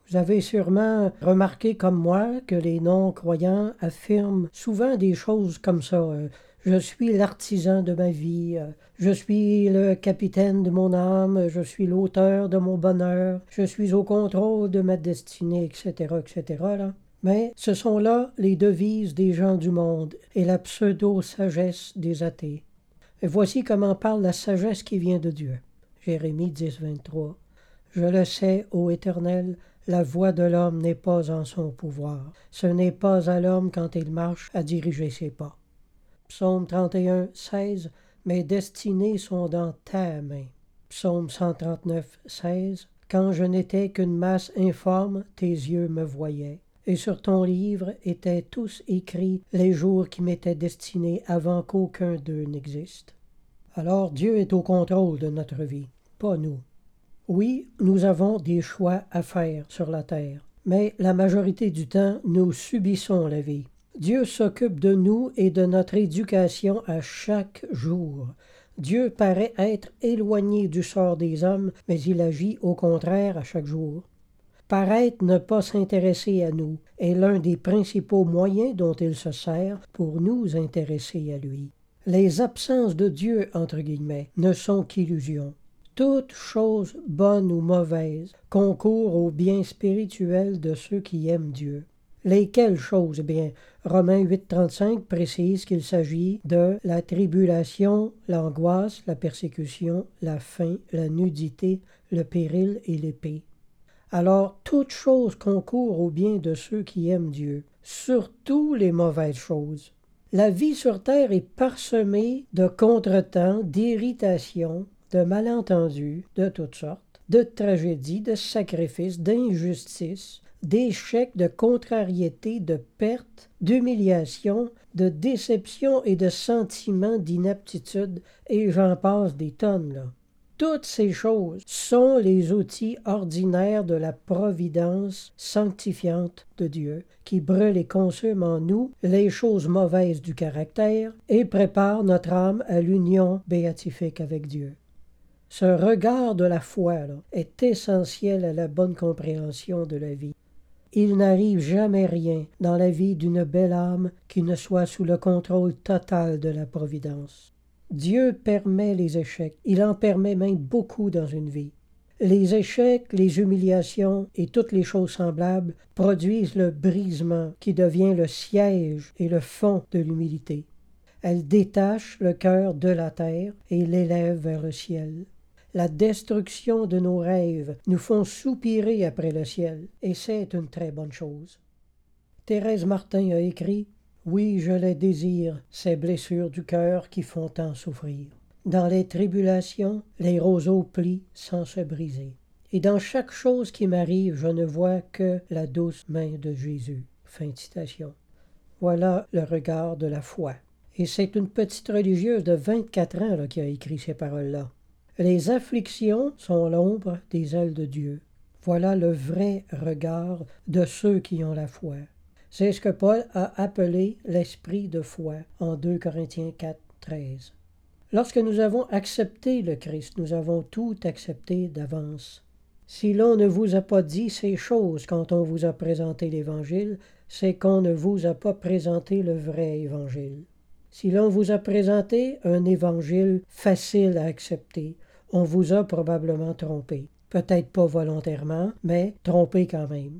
Vous avez sûrement remarqué comme moi que les non-croyants affirment souvent des choses comme ça. Je suis l'artisan de ma vie, je suis le capitaine de mon âme, je suis l'auteur de mon bonheur, je suis au contrôle de ma destinée, etc., etc. Là. Mais ce sont là les devises des gens du monde et la pseudo-sagesse des athées. Et voici comment parle la sagesse qui vient de Dieu. Jérémie 10, 23. Je le sais, ô Éternel, la voie de l'homme n'est pas en son pouvoir. Ce n'est pas à l'homme quand il marche à diriger ses pas. Psaume 31, 16. Mes destinées sont dans ta main. Psaume 139, 16. Quand je n'étais qu'une masse informe, tes yeux me voyaient. Et sur ton livre étaient tous écrits les jours qui m'étaient destinés avant qu'aucun d'eux n'existe. Alors Dieu est au contrôle de notre vie, pas nous. Oui, nous avons des choix à faire sur la terre, mais la majorité du temps, nous subissons la vie. Dieu s'occupe de nous et de notre éducation à chaque jour. Dieu paraît être éloigné du sort des hommes, mais il agit au contraire à chaque jour. Paraître ne pas s'intéresser à nous est l'un des principaux moyens dont il se sert pour nous intéresser à lui. Les absences de Dieu, entre guillemets, ne sont qu'illusions. Toute chose bonne ou mauvaise concourt au bien spirituel de ceux qui aiment Dieu. Lesquelles choses? Eh bien, Romains 8,35 précise qu'il s'agit de la tribulation, l'angoisse, la persécution, la faim, la nudité, le péril et l'épée. Alors, toute chose concourt au bien de ceux qui aiment Dieu, surtout les mauvaises choses. La vie sur terre est parsemée de contretemps, d'irritations, de malentendus de toutes sortes, de tragédies, de sacrifices, d'injustices, d'échecs, de contrariétés, de pertes, d'humiliations, de déceptions et de sentiments d'inaptitude, et j'en passe des tonnes, là. Toutes ces choses sont les outils ordinaires de la providence sanctifiante de Dieu, qui brûle et consume en nous les choses mauvaises du caractère et prépare notre âme à l'union béatifique avec Dieu. Ce regard de la foi là, est essentiel à la bonne compréhension de la vie. Il n'arrive jamais rien dans la vie d'une belle âme qui ne soit sous le contrôle total de la providence. Dieu permet les échecs, il en permet même beaucoup dans une vie. Les échecs, les humiliations et toutes les choses semblables produisent le brisement qui devient le siège et le fond de l'humilité. Elles détachent le cœur de la terre et l'élèvent vers le ciel. La destruction de nos rêves nous font soupirer après le ciel, et c'est une très bonne chose. Thérèse Martin a écrit « Oui, je les désire, ces blessures du cœur qui font tant souffrir. Dans les tribulations, les roseaux plient sans se briser. Et dans chaque chose qui m'arrive, je ne vois que la douce main de Jésus. » Fin de citation. Voilà le regard de la foi. Et c'est une petite religieuse de 24 ans là, qui a écrit ces paroles-là. Les afflictions sont l'ombre des ailes de Dieu. Voilà le vrai regard de ceux qui ont la foi. C'est ce que Paul a appelé l'esprit de foi en 2 Corinthiens 4, 13. Lorsque nous avons accepté le Christ, nous avons tout accepté d'avance. Si l'on ne vous a pas dit ces choses quand on vous a présenté l'Évangile, c'est qu'on ne vous a pas présenté le vrai Évangile. Si l'on vous a présenté un Évangile facile à accepter, on vous a probablement trompé. Peut-être pas volontairement, mais trompé quand même.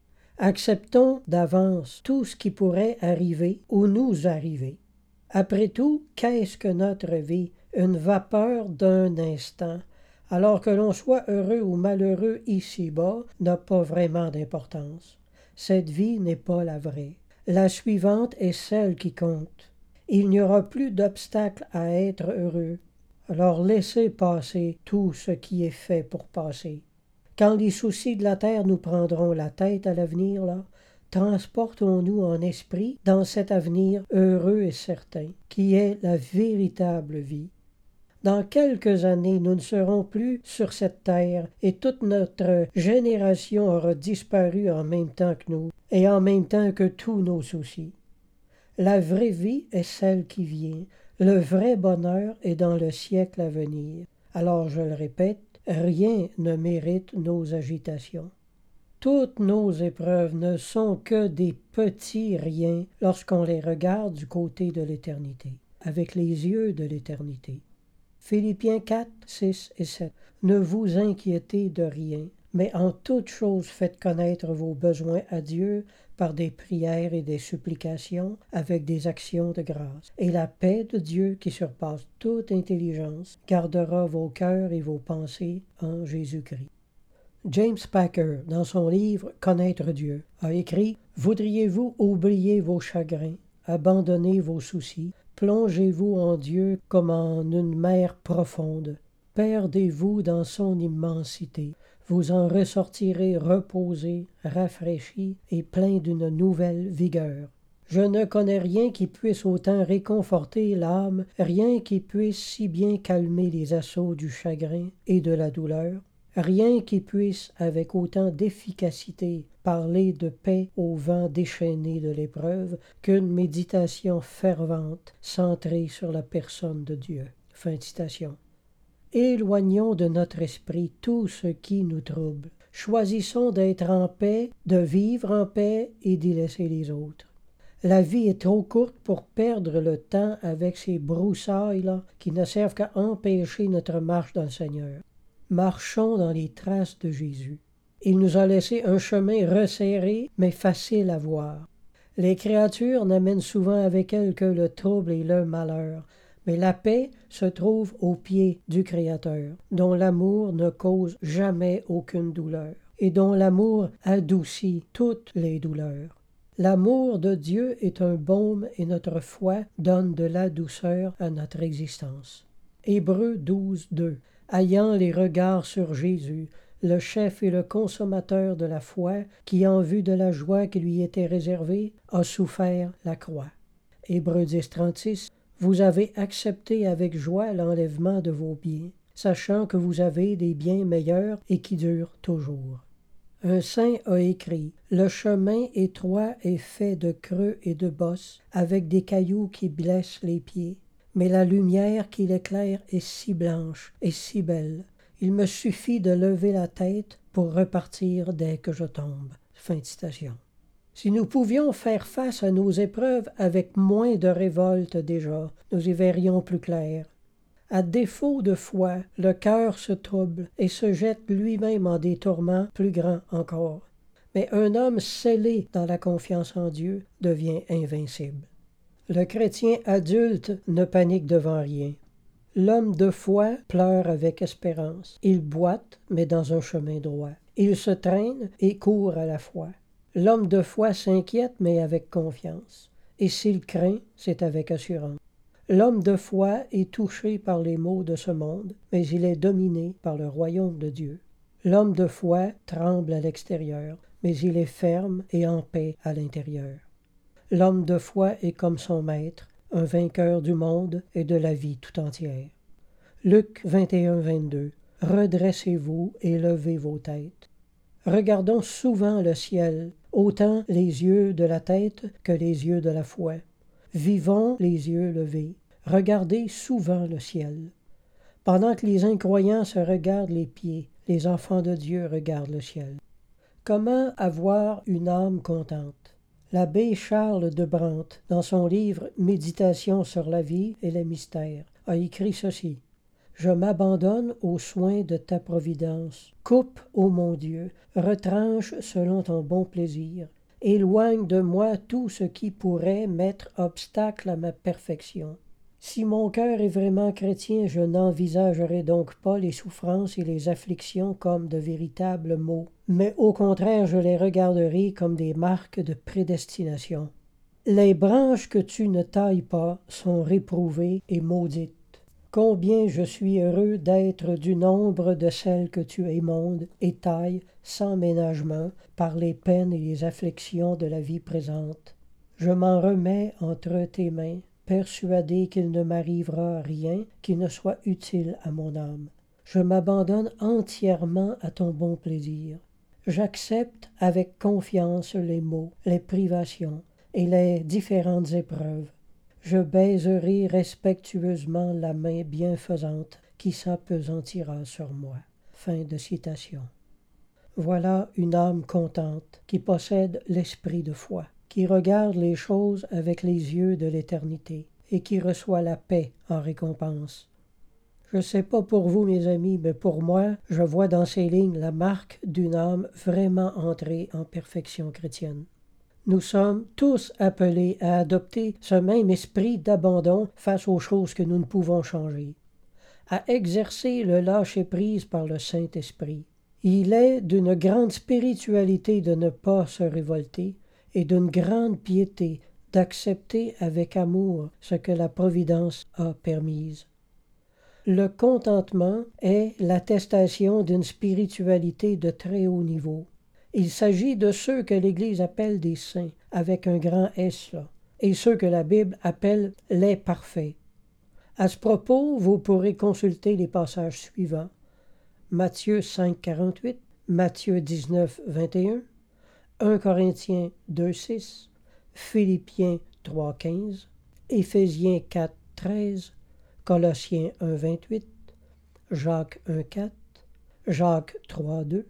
Acceptons d'avance tout ce qui pourrait arriver ou nous arriver. Après tout, qu'est-ce que notre vie? Une vapeur d'un instant. Alors que l'on soit heureux ou malheureux ici-bas n'a pas vraiment d'importance. Cette vie n'est pas la vraie. La suivante est celle qui compte. Il n'y aura plus d'obstacle à être heureux. Alors laissez passer tout ce qui est fait pour passer. Quand les soucis de la terre nous prendront la tête à l'avenir, là, transportons-nous en esprit dans cet avenir heureux et certain, qui est la véritable vie. Dans quelques années, nous ne serons plus sur cette terre et toute notre génération aura disparu en même temps que nous et en même temps que tous nos soucis. La vraie vie est celle qui vient. Le vrai bonheur est dans le siècle à venir. Alors, je le répète, rien ne mérite nos agitations. Toutes nos épreuves ne sont que des petits riens lorsqu'on les regarde du côté de l'éternité, avec les yeux de l'éternité. Philippiens 4, 6 et 7. Ne vous inquiétez de rien, mais en toute chose faites connaître vos besoins à Dieu par des prières et des supplications avec des actions de grâce. Et la paix de Dieu qui surpasse toute intelligence gardera vos cœurs et vos pensées en Jésus-Christ. James Packer, dans son livre Connaître Dieu, a écrit « Voudriez-vous oublier vos chagrins, abandonner vos soucis, plongez-vous en Dieu comme en une mer profonde, perdez-vous dans son immensité, vous en ressortirez reposés, rafraîchis et pleins d'une nouvelle vigueur. Je ne connais rien qui puisse autant réconforter l'âme, rien qui puisse si bien calmer les assauts du chagrin et de la douleur, rien qui puisse avec autant d'efficacité parler de paix au vent déchaîné de l'épreuve qu'une méditation fervente centrée sur la personne de Dieu. » Fin de citation. Éloignons de notre esprit tout ce qui nous trouble. Choisissons d'être en paix, de vivre en paix et d'y laisser les autres. La vie est trop courte pour perdre le temps avec ces broussailles-là qui ne servent qu'à empêcher notre marche dans le Seigneur. Marchons dans les traces de Jésus. Il nous a laissé un chemin resserré, mais facile à voir. Les créatures n'amènent souvent avec elles que le trouble et le malheur, mais la paix se trouve aux pieds du Créateur, dont l'amour ne cause jamais aucune douleur, et dont l'amour adoucit toutes les douleurs. L'amour de Dieu est un baume et notre foi donne de la douceur à notre existence. Hébreux 12, 2. Ayant les regards sur Jésus, le chef et le consommateur de la foi, qui en vue de la joie qui lui était réservée, a souffert la croix. Hébreux 10, 36. Vous avez accepté avec joie l'enlèvement de vos biens, sachant que vous avez des biens meilleurs et qui durent toujours. Un saint a écrit « Le chemin étroit est fait de creux et de bosses, avec des cailloux qui blessent les pieds. Mais la lumière qui l'éclaire est si blanche et si belle. Il me suffit de lever la tête pour repartir dès que je tombe. » Fin de citation. Si nous pouvions faire face à nos épreuves avec moins de révolte déjà, nous y verrions plus clair. À défaut de foi, le cœur se trouble et se jette lui-même en des tourments plus grands encore. Mais un homme scellé dans la confiance en Dieu devient invincible. Le chrétien adulte ne panique devant rien. L'homme de foi pleure avec espérance. Il boite, mais dans un chemin droit. Il se traîne et court à la fois. L'homme de foi s'inquiète, mais avec confiance. Et s'il craint, c'est avec assurance. L'homme de foi est touché par les maux de ce monde, mais il est dominé par le royaume de Dieu. L'homme de foi tremble à l'extérieur, mais il est ferme et en paix à l'intérieur. L'homme de foi est comme son maître, un vainqueur du monde et de la vie tout entière. Luc 21, 22. Redressez-vous et levez vos têtes. Regardons souvent le ciel, autant les yeux de la tête que les yeux de la foi. Vivons les yeux levés. Regardez souvent le ciel. Pendant que les incroyants se regardent les pieds, les enfants de Dieu regardent le ciel. Comment avoir une âme contente? L'abbé Charles de Brandt, dans son livre « Méditation sur la vie et les mystères », a écrit ceci. « Je m'abandonne aux soins de ta providence. Coupe, ô mon Dieu, retranche selon ton bon plaisir. Éloigne de moi tout ce qui pourrait mettre obstacle à ma perfection. Si mon cœur est vraiment chrétien, je n'envisagerai donc pas les souffrances et les afflictions comme de véritables maux, mais au contraire je les regarderai comme des marques de prédestination. Les branches que tu ne tailles pas sont réprouvées et maudites. Combien je suis heureux d'être du nombre de celles que tu émondes et tailles sans ménagement par les peines et les afflictions de la vie présente. Je m'en remets entre tes mains, persuadé qu'il ne m'arrivera rien qui ne soit utile à mon âme. Je m'abandonne entièrement à ton bon plaisir. J'accepte avec confiance les maux, les privations et les différentes épreuves. Je baiserai respectueusement la main bienfaisante qui s'appesantira sur moi. Fin de citation. Voilà une âme contente, qui possède l'esprit de foi, qui regarde les choses avec les yeux de l'éternité, et qui reçoit la paix en récompense. Je ne sais pas pour vous, mes amis, mais pour moi, je vois dans ces lignes la marque d'une âme vraiment entrée en perfection chrétienne. Nous sommes tous appelés à adopter ce même esprit d'abandon face aux choses que nous ne pouvons changer, à exercer le lâcher-prise par le Saint-Esprit. Il est d'une grande spiritualité de ne pas se révolter et d'une grande piété d'accepter avec amour ce que la Providence a permis. Le contentement est l'attestation d'une spiritualité de très haut niveau. Il s'agit de ceux que l'Église appelle des saints, avec un grand S là, et ceux que la Bible appelle les parfaits. À ce propos, vous pourrez consulter les passages suivants. Matthieu 5, 48, Matthieu 19, 21, 1 Corinthiens 2, 6, Philippiens 3, 15, Éphésiens 4, 13, Colossiens 1, 28, Jacques 1, 4, Jacques 3, 2,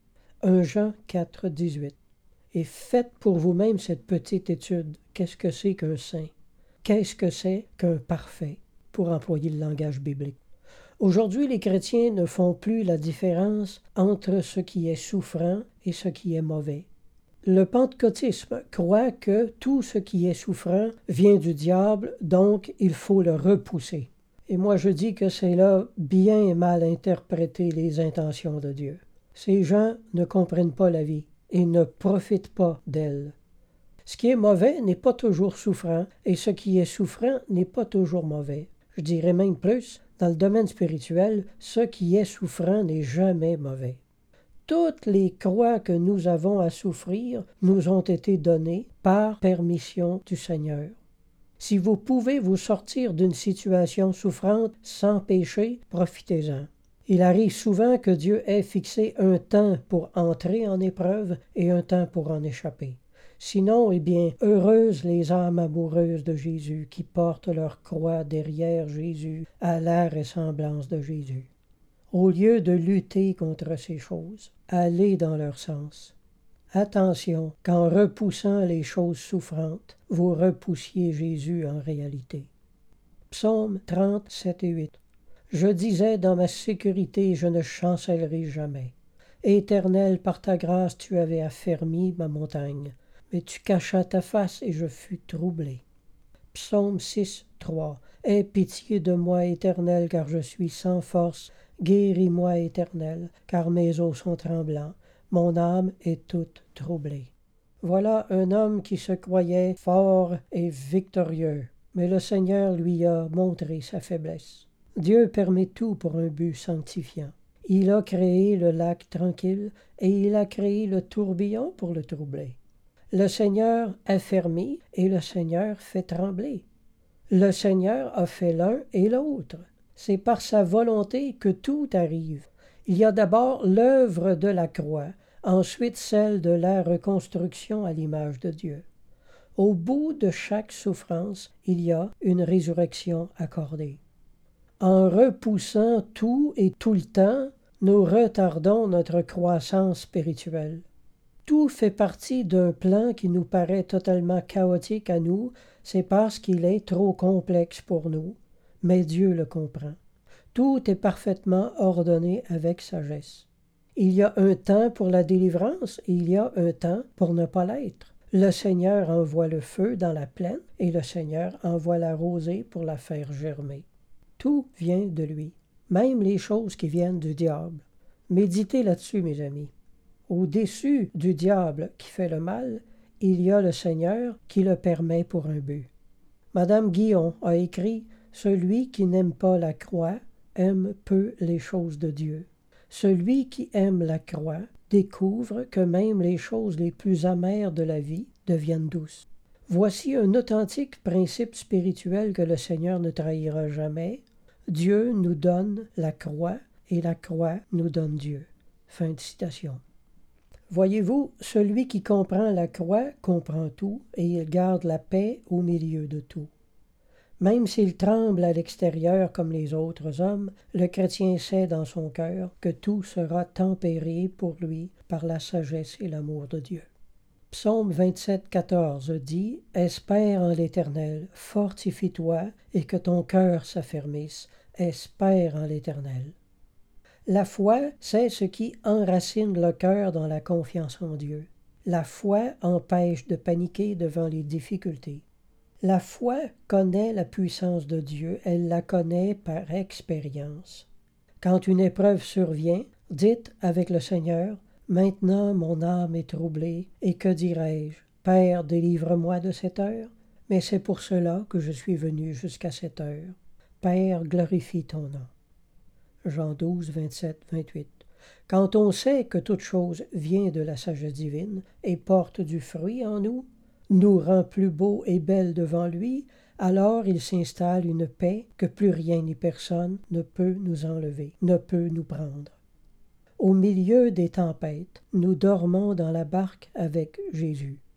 1 Jean 4, 18. Et faites pour vous-même cette petite étude. Qu'est-ce que c'est qu'un saint? Qu'est-ce que c'est qu'un parfait, pour employer le langage biblique? Aujourd'hui, les chrétiens ne font plus la différence entre ce qui est souffrant et ce qui est mauvais. Le pentecôtisme croit que tout ce qui est souffrant vient du diable, donc il faut le repousser. Et moi je dis que c'est là bien mal interpréter les intentions de Dieu. Ces gens ne comprennent pas la vie et ne profitent pas d'elle. Ce qui est mauvais n'est pas toujours souffrant et ce qui est souffrant n'est pas toujours mauvais. Je dirais même plus, dans le domaine spirituel, ce qui est souffrant n'est jamais mauvais. Toutes les croix que nous avons à souffrir nous ont été données par permission du Seigneur. Si vous pouvez vous sortir d'une situation souffrante sans péché, profitez-en. Il arrive souvent que Dieu ait fixé un temps pour entrer en épreuve et un temps pour en échapper. Sinon, eh bien, heureuses les âmes amoureuses de Jésus qui portent leur croix derrière Jésus à la ressemblance de Jésus. Au lieu de lutter contre ces choses, allez dans leur sens. Attention qu'en repoussant les choses souffrantes, vous repoussiez Jésus en réalité. Psaume 30, 7 et 8. Je disais dans ma sécurité, je ne chancellerai jamais. Éternel, par ta grâce, tu avais affermi ma montagne, mais tu cachas ta face et je fus troublé. Psaume 6, 3. Aie pitié de moi, Éternel, car je suis sans force. Guéris-moi, Éternel, car mes os sont tremblants. Mon âme est toute troublée. Voilà un homme qui se croyait fort et victorieux, mais le Seigneur lui a montré sa faiblesse. Dieu permet tout pour un but sanctifiant. Il a créé le lac tranquille et il a créé le tourbillon pour le troubler. Le Seigneur affermit et le Seigneur fait trembler. Le Seigneur a fait l'un et l'autre. C'est par sa volonté que tout arrive. Il y a d'abord l'œuvre de la croix, ensuite celle de la reconstruction à l'image de Dieu. Au bout de chaque souffrance, il y a une résurrection accordée. En repoussant tout et tout le temps, nous retardons notre croissance spirituelle. Tout fait partie d'un plan qui nous paraît totalement chaotique à nous, c'est parce qu'il est trop complexe pour nous, mais Dieu le comprend. Tout est parfaitement ordonné avec sagesse. Il y a un temps pour la délivrance et il y a un temps pour ne pas l'être. Le Seigneur envoie le feu dans la plaine et le Seigneur envoie la rosée pour la faire germer. Tout vient de lui, même les choses qui viennent du diable. Méditez là-dessus, mes amis. Au-dessus du diable qui fait le mal, il y a le Seigneur qui le permet pour un but. Madame Guillon a écrit « Celui qui n'aime pas la croix aime peu les choses de Dieu. Celui qui aime la croix découvre que même les choses les plus amères de la vie deviennent douces. » Voici un authentique principe spirituel que le Seigneur ne trahira jamais. Dieu nous donne la croix et la croix nous donne Dieu. Fin de citation. Voyez-vous, celui qui comprend la croix comprend tout et il garde la paix au milieu de tout. Même s'il tremble à l'extérieur comme les autres hommes, le chrétien sait dans son cœur que tout sera tempéré pour lui par la sagesse et l'amour de Dieu. Psaume 27, 14 dit « Espère en l'Éternel, fortifie-toi, et que ton cœur s'affermisse. Espère en l'Éternel. » La foi, c'est ce qui enracine le cœur dans la confiance en Dieu. La foi empêche de paniquer devant les difficultés. La foi connaît la puissance de Dieu, elle la connaît par expérience. Quand une épreuve survient, dites avec le Seigneur, « Maintenant mon âme est troublée, et que dirai-je? Père, délivre-moi de cette heure, mais c'est pour cela que je suis venu jusqu'à cette heure. Père, glorifie ton nom. » Jean 12, 27, 28. Quand on sait que toute chose vient de la sagesse divine et porte du fruit en nous, nous rend plus beaux et belles devant lui, alors il s'installe une paix que plus rien ni personne ne peut nous enlever, ne peut nous prendre. Au milieu des tempêtes, nous dormons dans la barque avec Jésus.